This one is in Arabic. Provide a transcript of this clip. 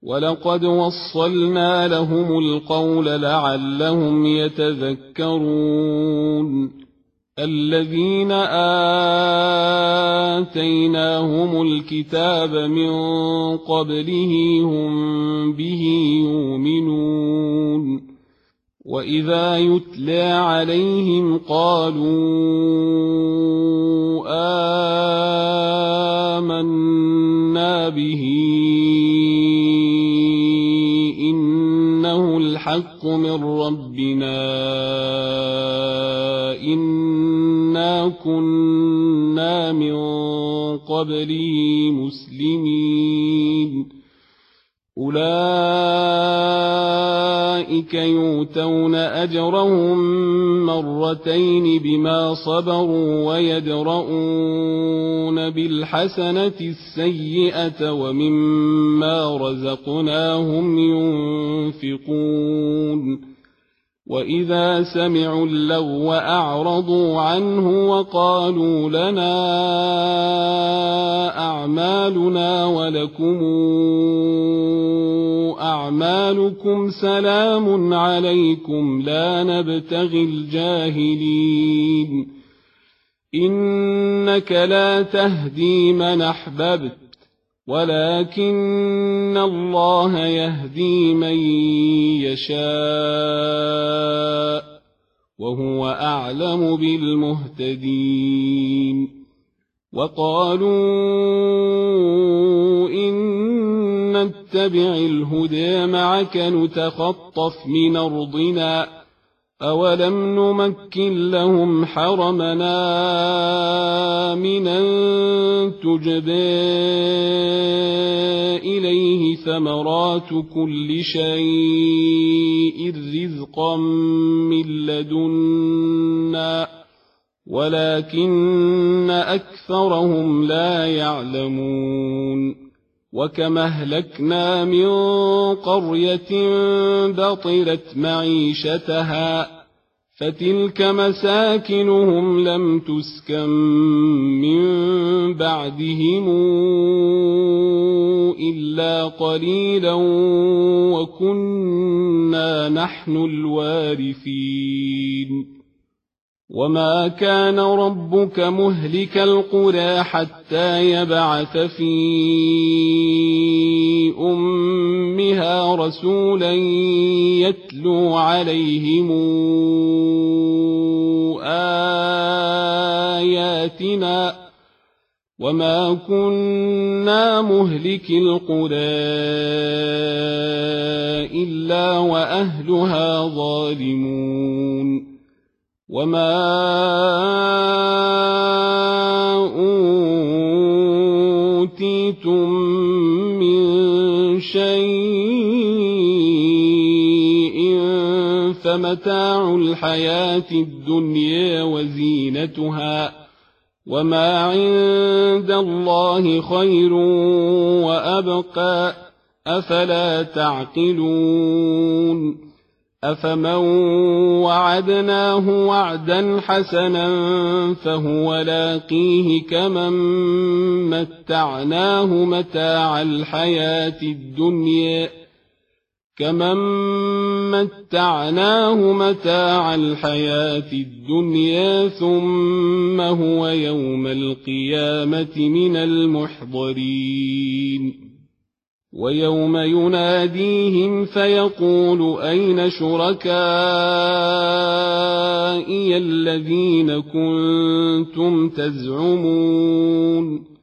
ولقد وصلنا لهم القول لعلهم يتذكرون الذين آتيناهم الكتاب من قبله هم به يؤمنون وإذا يتلى عليهم قالوا آمنا به إنه الحق من ربنا إنا كنا من قبله مسلمين أولئك يؤتون أجرهم مرتين بما صبروا ويدرؤون بالحسنة السيئة ومما رزقناهم ينفقون وإذا سمعوا اللغو أعرضوا عنه وقالوا لنا أعمالنا ولكم أعمالكم سلام عليكم لا نبتغي الجاهلين إنك لا تهدي من أحببت ولكن الله يهدي من يشاء وهو أعلم بالمهتدين وقالوا إن نتبع الهدى معك نتخطف من أرضنا أولم نمكن لهم حرمنا آمنا تجبى إليه ثمرات كل شيء رزقا من لدنا ولكن أكثرهم لا يعلمون وكم أهلكنا من قرية بطرت معيشتها فتلك مساكنهم لم تسكن من بعدهم إلا قليلا وكنا نحن الوارثين وما كان ربك مهلك القرى حتى يبعث في أمها رسولا يتلو عليهم آياتنا وما كنا مهلك القرى إلا وأهلها ظالمون وما أوتيتم من شيء فمتاع الحياة الدنيا وزينتها وما عند الله خير وأبقى أفلا تعقلون أفمن وعدناه وعدا حسنا فهو لاقيه كمن متعناه متاع الحياة الدنيا ثم هو يوم القيامة من المحضرين ويوم يناديهم فيقول أين شركائي الذين كنتم تزعمون